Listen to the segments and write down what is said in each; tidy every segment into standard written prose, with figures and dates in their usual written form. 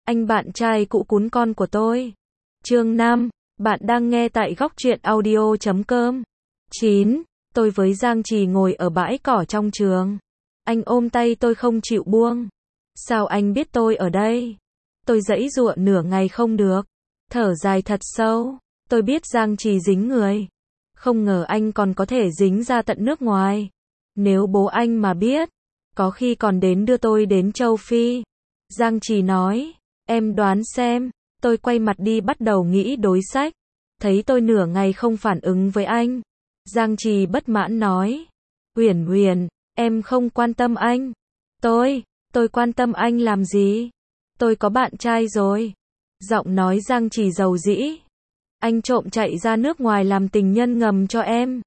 anh bạn trai cũ cún con của tôi. Chương 5, bạn đang nghe tại góc truyện audio.com. 9. Tôi với Giang Trì ngồi ở bãi cỏ trong trường. Anh ôm tay tôi không chịu buông. Sao anh biết tôi ở đây? Tôi giãy giụa nửa ngày không được. Thở dài thật sâu. Tôi biết Giang Trì dính người. Không ngờ anh còn có thể dính ra tận nước ngoài. Nếu bố anh mà biết, có khi còn đến đưa tôi đến châu Phi. Giang Trì nói, em đoán xem. Tôi quay mặt đi bắt đầu nghĩ đối sách. Thấy tôi nửa ngày không phản ứng với anh. Giang Trì bất mãn nói, Huyền Huyền, em không quan tâm anh. Tôi quan tâm anh làm gì? Tôi có bạn trai rồi. Giọng nói Giang Trì dầu dĩ. Anh trộm chạy ra nước ngoài làm tình nhân ngầm cho em.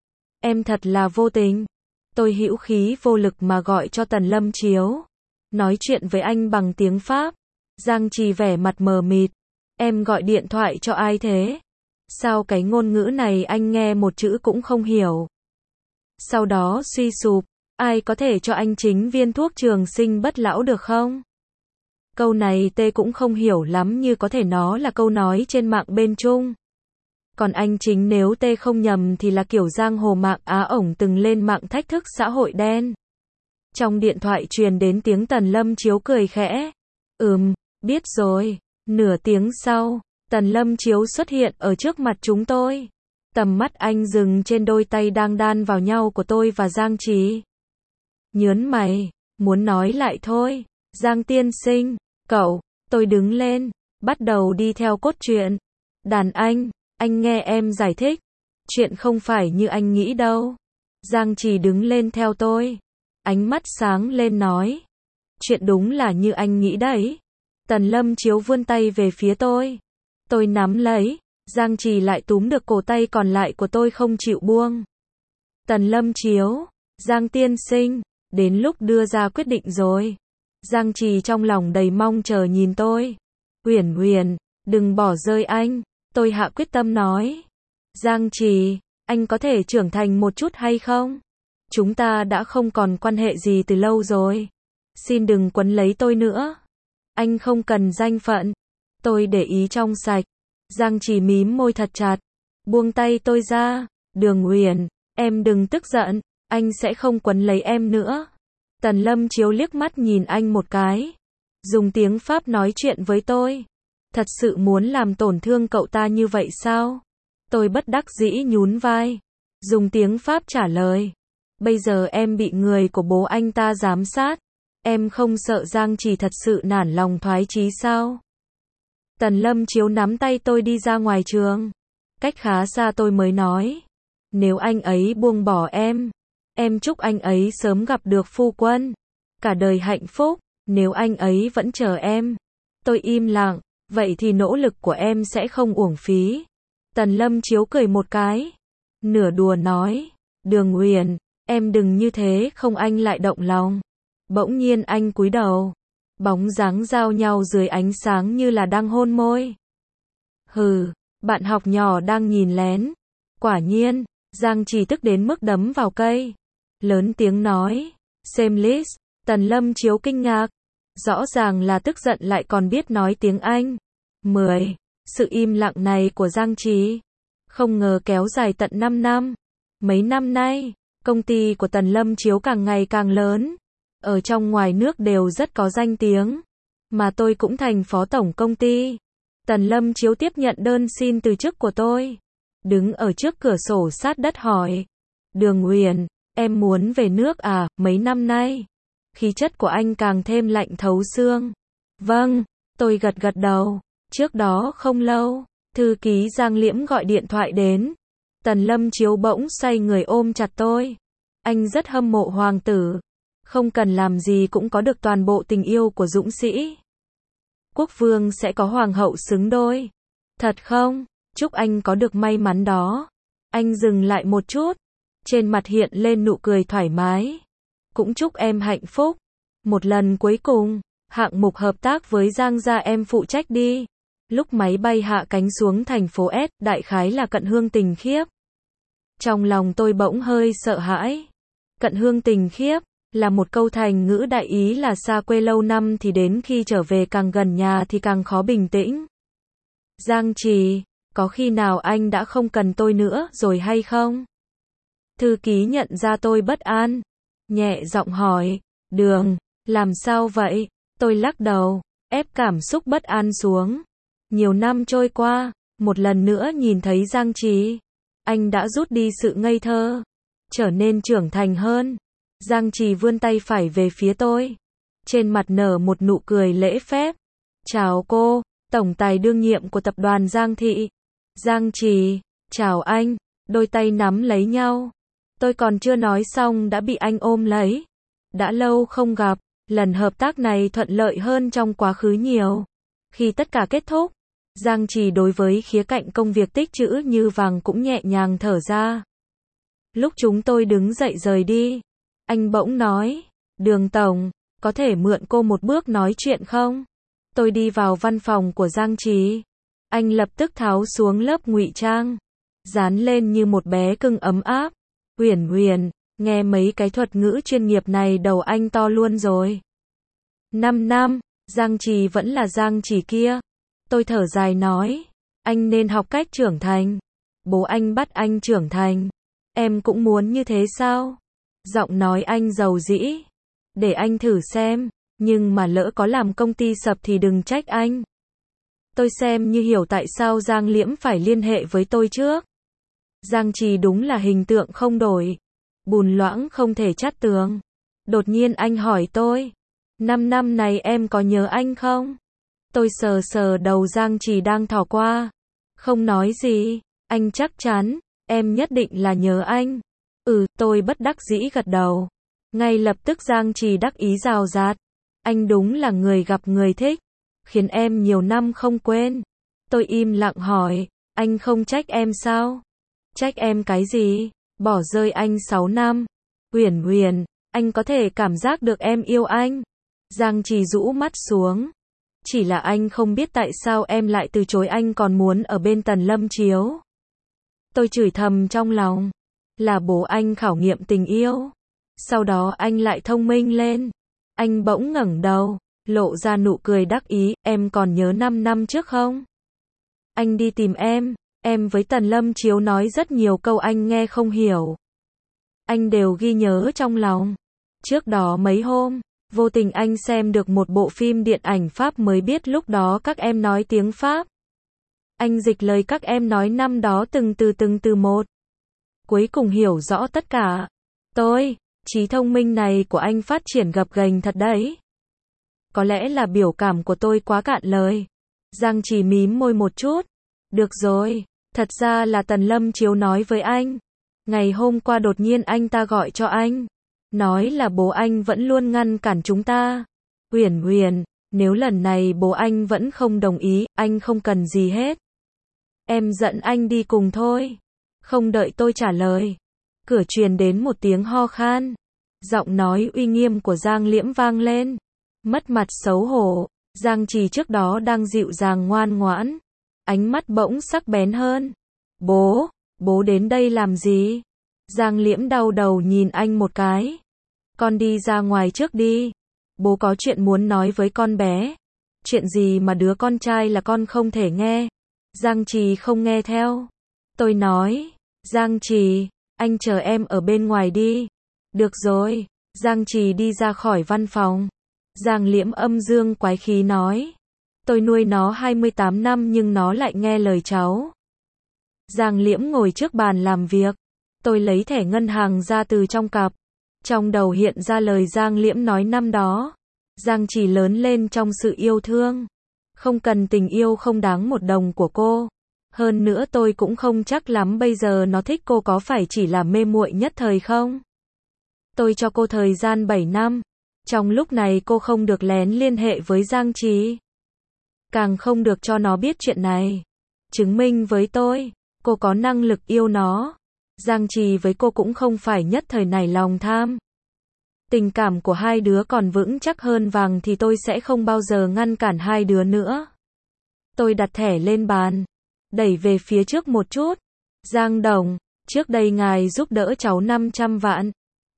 Em thật là vô tình. Tôi hữu khí vô lực mà gọi cho Tần Lâm Chiếu. Nói chuyện với anh bằng tiếng Pháp. Giang Trì vẻ mặt mờ mịt. Em gọi điện thoại cho ai thế? Sao cái ngôn ngữ này anh nghe một chữ cũng không hiểu? Sau đó suy sụp. Ai có thể cho anh chính viên thuốc trường sinh bất lão được không? Câu này tê cũng không hiểu lắm, như có thể nó là câu nói trên mạng bên Trung. Còn anh chính nếu tê không nhầm thì là kiểu giang hồ mạng Á ổng từng lên mạng thách thức xã hội đen. Trong điện thoại truyền đến tiếng Tần Lâm Chiếu cười khẽ. Biết rồi. Nửa tiếng sau, Tần Lâm Chiếu xuất hiện ở trước mặt chúng tôi. Tầm mắt anh dừng trên đôi tay đang đan vào nhau của tôi và Giang Trì. Nhớn mày, muốn nói lại thôi. Giang tiên sinh, tôi đứng lên, bắt đầu đi theo cốt truyện. Đàn anh nghe em giải thích. Chuyện không phải như anh nghĩ đâu. Giang Trì đứng lên theo tôi. Ánh mắt sáng lên nói. Chuyện đúng là như anh nghĩ đấy. Tần Lâm Chiếu vươn tay về phía tôi. Tôi nắm lấy. Giang Trì lại túm được cổ tay còn lại của tôi không chịu buông. Tần Lâm Chiếu, Giang tiên sinh, đến lúc đưa ra quyết định rồi. Giang Trì trong lòng đầy mong chờ nhìn tôi. Huyền Huyền, đừng bỏ rơi anh. Tôi hạ quyết tâm nói. Giang Trì, anh có thể trưởng thành một chút hay không? Chúng ta đã không còn quan hệ gì từ lâu rồi. Xin đừng quấn lấy tôi nữa. Anh không cần danh phận. Tôi để ý trong sạch. Giang Trì mím môi thật chặt. Buông tay tôi ra. Đường Huyền, em đừng tức giận. Anh sẽ không quấn lấy em nữa. Tần Lâm Chiếu liếc mắt nhìn anh một cái. Dùng tiếng Pháp nói chuyện với tôi. Thật sự muốn làm tổn thương cậu ta như vậy sao? Tôi bất đắc dĩ nhún vai. Dùng tiếng Pháp trả lời. Bây giờ em bị người của bố anh ta giám sát. Em không sợ Giang Trì thật sự nản lòng thoái chí sao? Tần Lâm Chiếu nắm tay tôi đi ra ngoài trường. Cách khá xa tôi mới nói. Nếu anh ấy buông bỏ em chúc anh ấy sớm gặp được phu quân. Cả đời hạnh phúc. Nếu anh ấy vẫn chờ em. Tôi im lặng. Vậy thì nỗ lực của em sẽ không uổng phí. Tần Lâm Chiếu cười một cái. Nửa đùa nói. Đường Huyền, em đừng như thế không anh lại động lòng. Bỗng nhiên anh cúi đầu. Bóng dáng giao nhau dưới ánh sáng như là đang hôn môi. Hừ, bạn học nhỏ đang nhìn lén. Quả nhiên, Giang Trì tức đến mức đấm vào cây. Lớn tiếng nói. Shameless. Tần Lâm Chiếu kinh ngạc. Rõ ràng là tức giận lại còn biết nói tiếng Anh. 10. Sự im lặng này của Giang Trì không ngờ kéo dài tận 5 năm. Mấy năm nay, công ty của Tần Lâm Chiếu càng ngày càng lớn. Ở trong ngoài nước đều rất có danh tiếng. Mà tôi cũng thành phó tổng công ty. Tần Lâm Chiếu tiếp nhận đơn xin từ chức của tôi. Đứng ở trước cửa sổ sát đất hỏi. Đường Huyền, em muốn về nước à? Mấy năm nay, khí chất của anh càng thêm lạnh thấu xương. Vâng, tôi gật đầu. Trước đó không lâu, thư ký Giang Liễm gọi điện thoại đến. Tần Lâm Chiếu bỗng xoay người ôm chặt tôi. Anh rất hâm mộ hoàng tử. Không cần làm gì cũng có được toàn bộ tình yêu của dũng sĩ. Quốc vương sẽ có hoàng hậu xứng đôi. Thật không? Chúc anh có được may mắn đó. Anh dừng lại một chút. Trên mặt hiện lên nụ cười thoải mái. Cũng chúc em hạnh phúc. Một lần cuối cùng, hạng mục hợp tác với Giang gia em phụ trách đi. Lúc máy bay hạ cánh xuống thành phố S, đại khái là Cận Hương Tình Khiếp. Trong lòng tôi bỗng hơi sợ hãi. Cận Hương Tình Khiếp, là một câu thành ngữ đại ý là xa quê lâu năm thì đến khi trở về càng gần nhà thì càng khó bình tĩnh. Giang Trì, có khi nào anh đã không cần tôi nữa rồi hay không? Thư ký nhận ra tôi bất an, nhẹ giọng hỏi, Đường, làm sao vậy? Tôi lắc đầu, ép cảm xúc bất an xuống. Nhiều năm trôi qua, một lần nữa nhìn thấy Giang Trì, anh đã rút đi sự ngây thơ, trở nên trưởng thành hơn. Giang Trì vươn tay phải về phía tôi, trên mặt nở một nụ cười lễ phép. Chào cô, tổng tài đương nhiệm của tập đoàn Giang Thị. Giang Trì, chào anh, đôi tay nắm lấy nhau. Tôi còn chưa nói xong đã bị anh ôm lấy. Đã lâu không gặp, lần hợp tác này thuận lợi hơn trong quá khứ nhiều. Khi tất cả kết thúc, Giang Trì đối với khía cạnh công việc tích trữ như vàng cũng nhẹ nhàng thở ra. Lúc chúng tôi đứng dậy rời đi, anh bỗng nói, Đường tổng, có thể mượn cô một bước nói chuyện không? Tôi đi vào văn phòng của Giang Trì. Anh lập tức tháo xuống lớp ngụy trang, dán lên như một bé cưng ấm áp. Huyền Huyền, nghe mấy cái thuật ngữ chuyên nghiệp này đầu anh to luôn rồi. 5 năm, Giang Trì vẫn là Giang Trì kia. Tôi thở dài nói, anh nên học cách trưởng thành. Bố anh bắt anh trưởng thành. Em cũng muốn như thế sao? Giọng nói anh dầu dĩ. Để anh thử xem, nhưng mà lỡ có làm công ty sập thì đừng trách anh. Tôi xem như hiểu tại sao Giang Liễm phải liên hệ với tôi trước. Giang Trì đúng là hình tượng không đổi. Bùn loãng không thể chát tường. Đột nhiên anh hỏi tôi, 5 năm này em có nhớ anh không? Tôi sờ sờ đầu Giang Trì đang thò qua. Không nói gì, anh chắc chắn, em nhất định là nhớ anh. Tôi bất đắc dĩ gật đầu. Ngay lập tức Giang Trì đắc ý rào rạt. Anh đúng là người gặp người thích, khiến em nhiều năm không quên. Tôi im lặng hỏi, anh không trách em sao? Trách em cái gì? Bỏ rơi anh 6 năm. Huyền Huyền, anh có thể cảm giác được em yêu anh. Giang Trì rũ mắt xuống. Chỉ là anh không biết tại sao em lại từ chối anh còn muốn ở bên Tần Lâm Chiếu. Tôi chửi thầm trong lòng. Là bố anh khảo nghiệm tình yêu. Sau đó anh lại thông minh lên. Anh bỗng ngẩng đầu, lộ ra nụ cười đắc ý, em còn nhớ 5 năm trước không? Anh đi tìm em với Tần Lâm Chiếu nói rất nhiều câu anh nghe không hiểu. Anh đều ghi nhớ trong lòng. Trước đó mấy hôm, vô tình anh xem được một bộ phim điện ảnh Pháp mới biết lúc đó các em nói tiếng Pháp. Anh dịch lời các em nói năm đó từng từ một. Cuối cùng hiểu rõ tất cả. Trí thông minh này của anh phát triển gập ghềnh thật đấy. Có lẽ là biểu cảm của tôi quá cạn lời. Giang Trì mím môi một chút. Được rồi, thật ra là Tần Lâm Chiếu nói với anh. Ngày hôm qua đột nhiên anh ta gọi cho anh. Nói là bố anh vẫn luôn ngăn cản chúng ta. Huyền Huyền, nếu lần này bố anh vẫn không đồng ý, anh không cần gì hết. Em dẫn anh đi cùng thôi. Không đợi tôi trả lời. Cửa truyền đến một tiếng ho khan. Giọng nói uy nghiêm của Giang Liễm vang lên. Mất mặt xấu hổ. Giang Trì trước đó đang dịu dàng ngoan ngoãn. Ánh mắt bỗng sắc bén hơn. Bố đến đây làm gì? Giang Liễm đau đầu nhìn anh một cái. Con đi ra ngoài trước đi. Bố có chuyện muốn nói với con bé. Chuyện gì mà đứa con trai là con không thể nghe. Giang Trì không nghe theo. Tôi nói, Giang Trì, anh chờ em ở bên ngoài đi. Được rồi. Giang Trì đi ra khỏi văn phòng. Giang Liễm âm dương quái khí nói. Tôi nuôi nó 28 năm nhưng nó lại nghe lời cháu. Giang Liễm ngồi trước bàn làm việc. Tôi lấy thẻ ngân hàng ra từ trong cặp. Trong đầu hiện ra lời Giang Liễm nói năm đó. Giang Trì lớn lên trong sự yêu thương. Không cần tình yêu không đáng một đồng của cô. Hơn nữa tôi cũng không chắc lắm bây giờ nó thích cô có phải chỉ là mê muội nhất thời không. Tôi cho cô thời gian 7 năm. Trong lúc này cô không được lén liên hệ với Giang Trì. Càng không được cho nó biết chuyện này. Chứng minh với tôi, cô có năng lực yêu nó. Giang Trì với cô cũng không phải nhất thời nảy lòng tham. Tình cảm của hai đứa còn vững chắc hơn vàng thì tôi sẽ không bao giờ ngăn cản hai đứa nữa. Tôi đặt thẻ lên bàn, đẩy về phía trước một chút. Giang Đồng, trước đây ngài giúp đỡ cháu 500 vạn.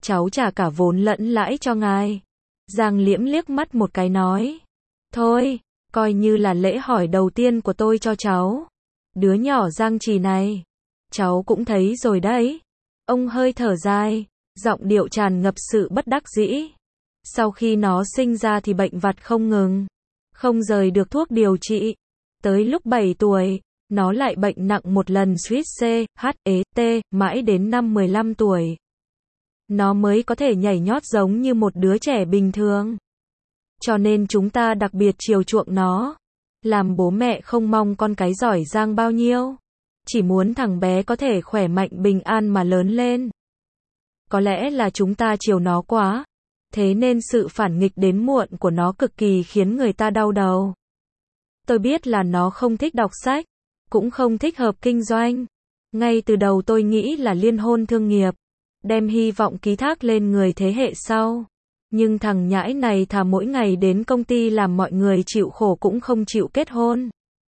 cháu trả cả vốn lẫn lãi cho ngài. Giang Liễm liếc mắt một cái nói. Thôi, coi như là lễ hỏi đầu tiên của tôi cho cháu. Đứa nhỏ Giang Trì này, cháu cũng thấy rồi đấy. Ông hơi thở dài, giọng điệu tràn ngập sự bất đắc dĩ. Sau khi nó sinh ra thì bệnh vặt không ngừng, không rời được thuốc điều trị. Tới lúc 7 tuổi, nó lại bệnh nặng một lần suýt CHET, mãi đến năm 15 tuổi. Nó mới có thể nhảy nhót giống như một đứa trẻ bình thường. Cho nên chúng ta đặc biệt chiều chuộng nó. Làm bố mẹ không mong con cái giỏi giang bao nhiêu. Chỉ muốn thằng bé có thể khỏe mạnh bình an mà lớn lên. Có lẽ là chúng ta chiều nó quá. Thế nên sự phản nghịch đến muộn của nó cực kỳ khiến người ta đau đầu. Tôi biết là nó không thích đọc sách, cũng không thích hợp kinh doanh. Ngay từ đầu tôi nghĩ là liên hôn thương nghiệp, đem hy vọng ký thác lên người thế hệ sau. Nhưng thằng nhãi này thà mỗi ngày đến công ty làm mọi người chịu khổ cũng không chịu kết hôn.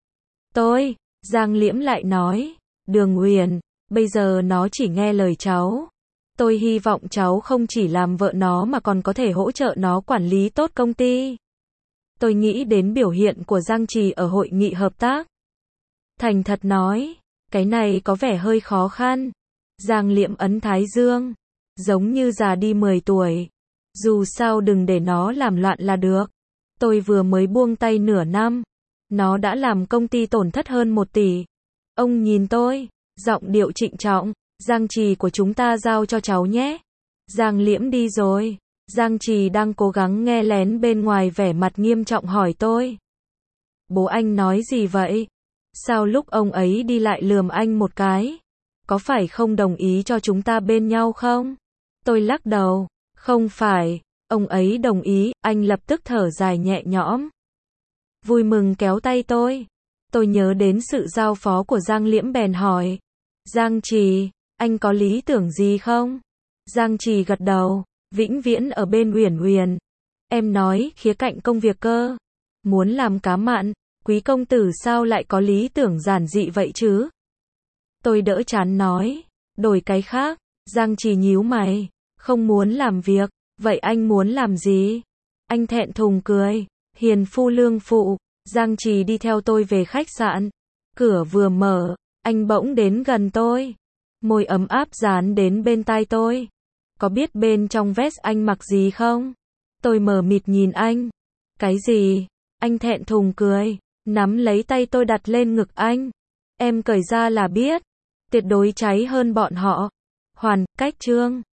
Giang Liễm lại nói, Đường Uyển, bây giờ nó chỉ nghe lời cháu. Tôi hy vọng cháu không chỉ làm vợ nó mà còn có thể hỗ trợ nó quản lý tốt công ty. Tôi nghĩ đến biểu hiện của Giang Trì ở hội nghị hợp tác. Thành thật nói, cái này có vẻ hơi khó khăn. Giang Liễm ấn thái dương, giống như già đi 10 tuổi. Dù sao đừng để nó làm loạn là được. Tôi vừa mới buông tay nửa năm, nó đã làm công ty tổn thất hơn 1 tỷ. Ông nhìn tôi, giọng điệu trịnh trọng, Giang Trì của chúng ta giao cho cháu nhé. Giang Liễm đi rồi. Giang Trì đang cố gắng nghe lén bên ngoài vẻ mặt nghiêm trọng hỏi tôi. Bố anh nói gì vậy? Sao lúc ông ấy đi lại lườm anh một cái? Có phải không đồng ý cho chúng ta bên nhau không? Tôi lắc đầu. Không phải, ông ấy đồng ý, anh lập tức thở dài nhẹ nhõm. Vui mừng kéo tay tôi. Tôi nhớ đến sự giao phó của Giang Liễm bèn hỏi. Giang Trì, anh có lý tưởng gì không? Giang Trì gật đầu, vĩnh viễn ở bên Uyển Uyển. Em nói khía cạnh công việc cơ. Muốn làm cá mặn, Quý công tử sao lại có lý tưởng giản dị vậy chứ? Tôi đỡ chán nói, đổi cái khác. Giang Trì nhíu mày, không muốn làm việc, vậy anh muốn làm gì? Anh thẹn thùng cười, hiền phu lương phụ. Giang Trì đi theo tôi về khách sạn. Cửa vừa mở, anh bỗng đến gần tôi. Môi ấm áp dán đến bên tai tôi. Có biết bên trong vest anh mặc gì không? Tôi mờ mịt nhìn anh. Cái gì? Anh thẹn thùng cười, nắm lấy tay tôi đặt lên ngực anh. Em cởi ra là biết. Tuyệt đối cháy hơn bọn họ. Hoàn, cách chương.